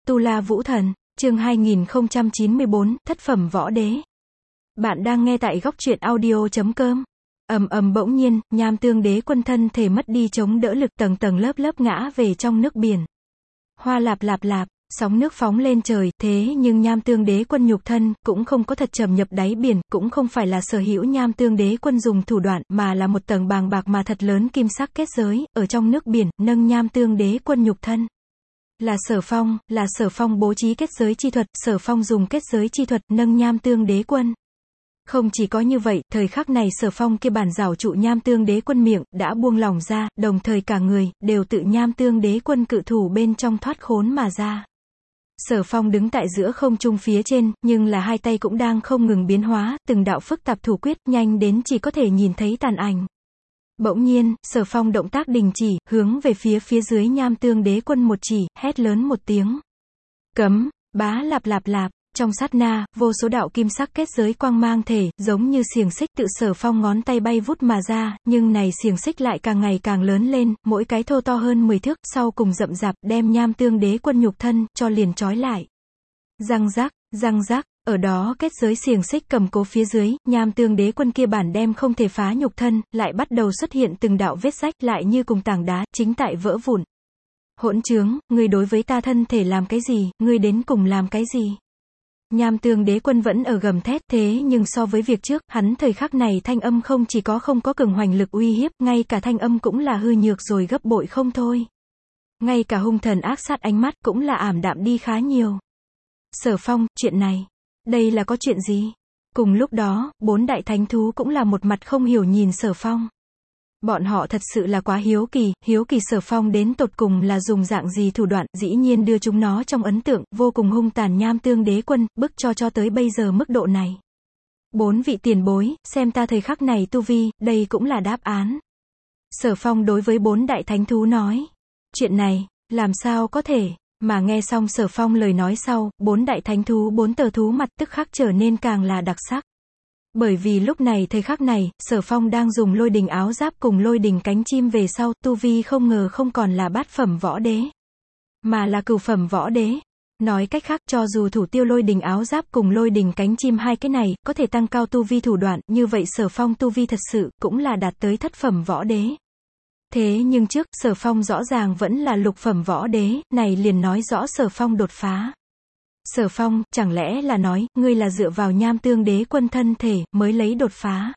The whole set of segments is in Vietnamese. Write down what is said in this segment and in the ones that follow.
Tu La Vũ Thần, chương 2094, Thất phẩm võ đế. Bạn đang nghe tại góc truyện audio.com. Bỗng nhiên, Nham Tương Đế Quân thân thể mất đi chống đỡ lực, tầng tầng lớp lớp ngã về trong nước biển. Hoa lạp lạp lạp, sóng nước phóng lên trời, thế nhưng Nham Tương Đế Quân nhục thân cũng không có thật chìm nhập đáy biển, cũng không phải là sở hữu Nham Tương Đế Quân dùng thủ đoạn, mà là một tầng bàng bạc mà thật lớn kim sắc kết giới, ở trong nước biển, nâng Nham Tương Đế Quân nhục thân. Là Sở Phong bố trí kết giới chi thuật, Sở Phong dùng kết giới chi thuật nâng Nham Tương Đế Quân. Không chỉ có như vậy, thời khắc này Sở Phong kia bản giảo trụ Nham Tương Đế Quân miệng đã buông lỏng ra, đồng thời cả người đều tự Nham Tương Đế Quân cự thủ bên trong thoát khốn mà ra. Sở Phong đứng tại giữa không trung phía trên, nhưng là hai tay cũng đang không ngừng biến hóa, từng đạo phức tạp thủ quyết, nhanh đến chỉ có thể nhìn thấy tàn ảnh. Bỗng nhiên, Sở Phong động tác đình chỉ, hướng về phía dưới Nham Tương Đế Quân một chỉ, hét lớn một tiếng. Cấm, bá lạp lạp lạp, trong sát na, vô số đạo kim sắc kết giới quang mang thể, giống như xiềng xích tự Sở Phong ngón tay bay vút mà ra, nhưng này xiềng xích lại càng ngày càng lớn lên, mỗi cái thô to hơn 10 thước, sau cùng rậm rạp, đem Nham Tương Đế Quân nhục thân, cho liền trói lại. Răng rác. Ở đó kết giới xiềng xích cầm cố phía dưới, Nham Tương Đế Quân kia bản đem không thể phá nhục thân, lại bắt đầu xuất hiện từng đạo vết rách, lại như cùng tảng đá, chính tại vỡ vụn. Hỗn trướng, ngươi đối với ta thân thể làm cái gì, ngươi đến cùng làm cái gì? Nham Tương Đế Quân vẫn ở gầm thét, thế nhưng so với việc trước, hắn thời khắc này thanh âm không chỉ có không có cường hoành lực uy hiếp, ngay cả thanh âm cũng là hư nhược rồi gấp bội không thôi. Ngay cả hung thần ác sát ánh mắt cũng là ảm đạm đi khá nhiều. Sở Phong, chuyện này, đây là có chuyện gì? Cùng lúc đó, 4 đại thánh thú cũng là một mặt không hiểu nhìn Sở Phong. Bọn họ thật sự là quá hiếu kỳ Sở Phong đến tột cùng là dùng dạng gì thủ đoạn, dĩ nhiên đưa chúng nó trong ấn tượng, vô cùng hung tàn Nham Tương Đế Quân, bức cho tới bây giờ mức độ này. 4 vị tiền bối, xem ta thời khắc này tu vi, đây cũng là đáp án. Sở Phong đối với 4 đại thánh thú nói. Chuyện này, làm sao có thể? Mà nghe xong Sở Phong lời nói sau, 4 đại thánh thú 4 tờ thú mặt tức khắc trở nên càng là đặc sắc. Bởi vì lúc này thời khắc này, Sở Phong đang dùng lôi đình áo giáp cùng lôi đình cánh chim về sau, tu vi không ngờ không còn là bát phẩm võ đế, mà là cửu phẩm võ đế. Nói cách khác, cho dù thủ tiêu lôi đình áo giáp cùng lôi đình cánh chim hai cái này, có thể tăng cao tu vi thủ đoạn, như vậy Sở Phong tu vi thật sự, cũng là đạt tới thất phẩm võ đế. Thế nhưng trước, Sở Phong rõ ràng vẫn là lục phẩm võ đế, này liền nói rõ Sở Phong đột phá. Sở Phong, chẳng lẽ là nói, ngươi là dựa vào Nham Tương Đế Quân thân thể, mới lấy đột phá?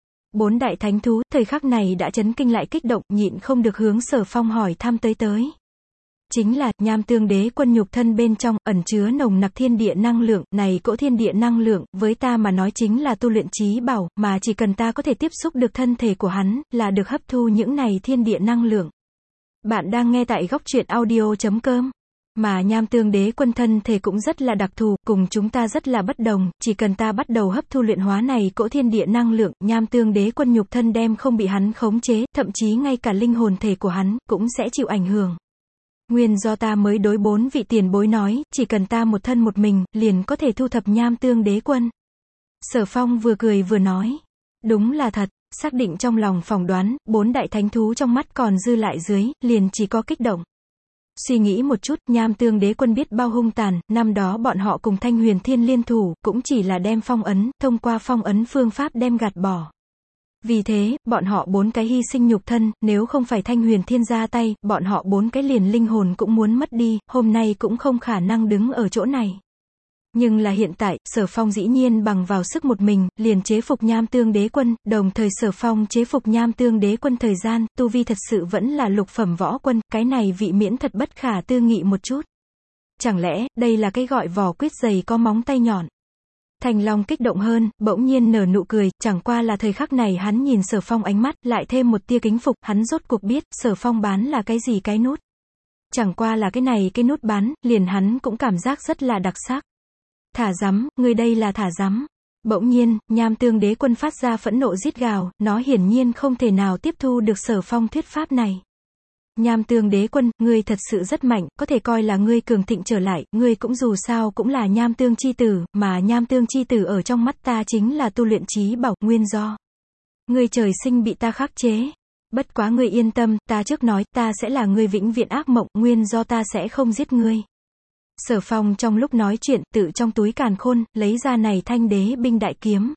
4 đại thánh thú, thời khắc này đã chấn kinh lại kích động, nhịn không được hướng Sở Phong hỏi thăm tới. Chính là, Nham Tương Đế Quân nhục thân bên trong, ẩn chứa nồng nặc thiên địa năng lượng, này cỗ thiên địa năng lượng, với ta mà nói chính là tu luyện chí bảo, mà chỉ cần ta có thể tiếp xúc được thân thể của hắn, là được hấp thu những này thiên địa năng lượng. Bạn đang nghe tại góc truyện audio.com. Mà Nham Tương Đế Quân thân thể cũng rất là đặc thù, cùng chúng ta rất là bất đồng, chỉ cần ta bắt đầu hấp thu luyện hóa này cỗ thiên địa năng lượng, Nham Tương Đế Quân nhục thân đem không bị hắn khống chế, thậm chí ngay cả linh hồn thể của hắn, cũng sẽ chịu ảnh hưởng. Nguyên do ta mới đối 4 vị tiền bối nói, chỉ cần ta một thân một mình, liền có thể thu thập Nham Tương Đế Quân. Sở Phong vừa cười vừa nói. Đúng là thật, xác định trong lòng phỏng đoán, 4 đại thánh thú trong mắt còn dư lại dưới, liền chỉ có kích động. Suy nghĩ một chút, Nham Tương Đế Quân biết bao hung tàn, năm đó bọn họ cùng Thanh Huyền Thiên liên thủ, cũng chỉ là đem phong ấn, thông qua phong ấn phương pháp đem gạt bỏ. Vì thế, bọn họ 4 cái hy sinh nhục thân, nếu không phải Thanh Huyền Thiên ra tay, bọn họ 4 cái liền linh hồn cũng muốn mất đi, hôm nay cũng không khả năng đứng ở chỗ này. Nhưng là hiện tại, Sở Phong dĩ nhiên bằng vào sức một mình, liền chế phục Nham Tương Đế Quân, đồng thời Sở Phong chế phục Nham Tương Đế Quân thời gian, tu vi thật sự vẫn là lục phẩm võ quân, cái này vị miễn thật bất khả tư nghị một chút. Chẳng lẽ, đây là cái gọi vỏ quyết dày có móng tay nhọn? Thành Long kích động hơn, bỗng nhiên nở nụ cười, chẳng qua là thời khắc này hắn nhìn Sở Phong ánh mắt, lại thêm một tia kính phục, hắn rốt cuộc biết, Sở Phong bán là cái gì cái nút. Chẳng qua là cái này cái nút bán, liền hắn cũng cảm giác rất là đặc sắc. Thả rắm, ngươi đây là thả rắm. Bỗng nhiên, Nham Tương Đế Quân phát ra phẫn nộ rít gào, nó hiển nhiên không thể nào tiếp thu được Sở Phong thuyết pháp này. Nham Tương Đế Quân, ngươi thật sự rất mạnh, có thể coi là ngươi cường thịnh trở lại, ngươi cũng dù sao cũng là Nham Tương chi tử, mà Nham Tương chi tử ở trong mắt ta chính là tu luyện chí bảo, nguyên do. Ngươi trời sinh bị ta khắc chế. Bất quá ngươi yên tâm, ta trước nói, ta sẽ là ngươi vĩnh viễn ác mộng, nguyên do ta sẽ không giết ngươi. Sở Phong trong lúc nói chuyện, tự trong túi càn khôn, lấy ra này thanh đế binh đại kiếm.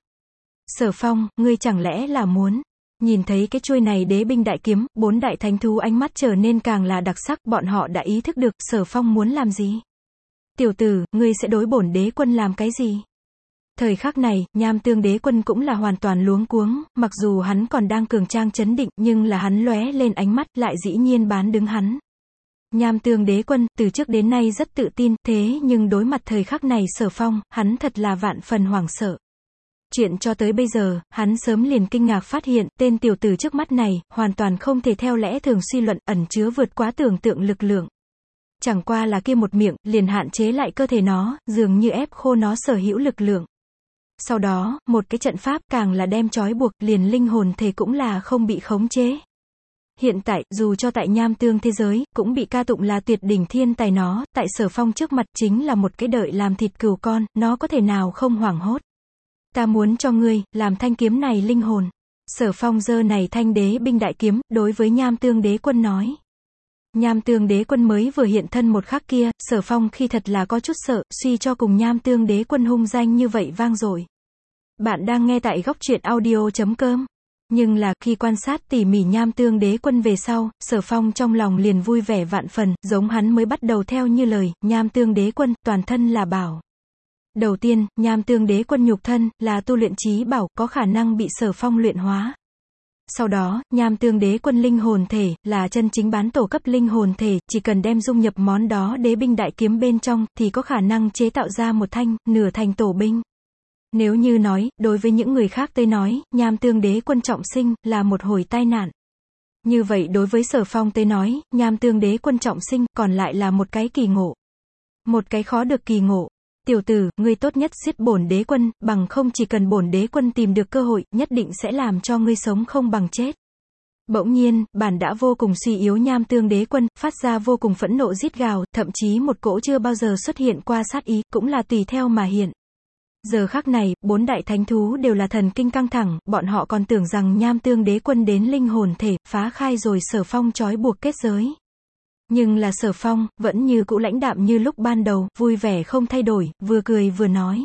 Sở Phong, ngươi chẳng lẽ là muốn... Nhìn thấy cái chuôi này đế binh đại kiếm, 4 đại thánh thú ánh mắt trở nên càng là đặc sắc, bọn họ đã ý thức được, Sở Phong muốn làm gì. Tiểu tử, ngươi sẽ đối bổn đế quân làm cái gì? Thời khắc này, Nham Tương đế quân cũng là hoàn toàn luống cuống, mặc dù hắn còn đang cường trang chấn định, nhưng là hắn lóe lên ánh mắt, lại dĩ nhiên bán đứng hắn. Nham Tương đế quân, từ trước đến nay rất tự tin, thế nhưng đối mặt thời khắc này Sở Phong, hắn thật là vạn phần hoảng sợ. Chuyện cho tới bây giờ, hắn sớm liền kinh ngạc phát hiện, tên tiểu tử trước mắt này, hoàn toàn không thể theo lẽ thường suy luận, ẩn chứa vượt quá tưởng tượng lực lượng. Chẳng qua là kia một miệng, liền hạn chế lại cơ thể nó, dường như ép khô nó sở hữu lực lượng. Sau đó, một cái trận pháp càng là đem trói buộc, liền linh hồn thể cũng là không bị khống chế. Hiện tại, dù cho tại Nham Tương thế giới, cũng bị ca tụng là tuyệt đỉnh thiên tài nó, tại Sở Phong trước mặt chính là một cái đợi làm thịt cừu con, nó có thể nào không hoảng hốt. Ta muốn cho ngươi, làm thanh kiếm này linh hồn. Sở Phong giơ này thanh đế binh đại kiếm, đối với Nham Tương đế quân nói. Nham Tương đế quân mới vừa hiện thân một khắc kia, Sở Phong khi thật là có chút sợ, suy cho cùng Nham Tương đế quân hung danh như vậy vang dội. Bạn đang nghe tại góc truyện audio.com. Nhưng là, khi quan sát tỉ mỉ Nham Tương đế quân về sau, Sở Phong trong lòng liền vui vẻ vạn phần, giống hắn mới bắt đầu theo như lời, Nham Tương đế quân, toàn thân là bảo. Đầu tiên, Nham Tương đế quân nhục thân, là tu luyện chí bảo, có khả năng bị Sở Phong luyện hóa. Sau đó, Nham Tương đế quân linh hồn thể, là chân chính bán tổ cấp linh hồn thể, chỉ cần đem dung nhập món đó đế binh đại kiếm bên trong, thì có khả năng chế tạo ra một thanh, nửa thành tổ binh. Nếu như nói, đối với những người khác tới nói, Nham Tương đế quân trọng sinh, là một hồi tai nạn. Như vậy đối với Sở Phong tới nói, Nham Tương đế quân trọng sinh, còn lại là một cái kỳ ngộ. Một cái khó được kỳ ngộ. Tiểu tử, ngươi tốt nhất giết bổn đế quân, bằng không chỉ cần bổn đế quân tìm được cơ hội, nhất định sẽ làm cho ngươi sống không bằng chết. Bỗng nhiên, bản đã vô cùng suy yếu Nham Tương đế quân, phát ra vô cùng phẫn nộ rít gào, thậm chí một cỗ chưa bao giờ xuất hiện qua sát ý, cũng là tùy theo mà hiện. Giờ khắc này, 4 đại thánh thú đều là thần kinh căng thẳng, bọn họ còn tưởng rằng Nham Tương đế quân đến linh hồn thể, phá khai rồi Sở Phong trói buộc kết giới. Nhưng là Sở Phong, vẫn như cũ lãnh đạm như lúc ban đầu, vui vẻ không thay đổi, vừa cười vừa nói.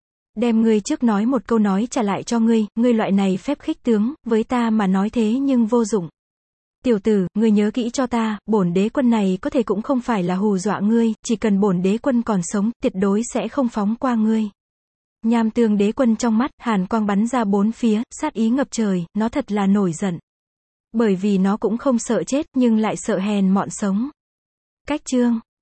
Đem ngươi trước nói một câu nói trả lại cho ngươi, ngươi loại này phép khích tướng, với ta mà nói thế nhưng vô dụng. Tiểu tử, ngươi nhớ kỹ cho ta, bổn đế quân này có thể cũng không phải là hù dọa ngươi, chỉ cần bổn đế quân còn sống, tuyệt đối sẽ không phóng qua ngươi. Nham Tương đế quân trong mắt, hàn quang bắn ra bốn phía, sát ý ngập trời, nó thật là nổi giận. Bởi vì nó cũng không sợ chết, nhưng lại sợ hèn mọn sống. Cách chương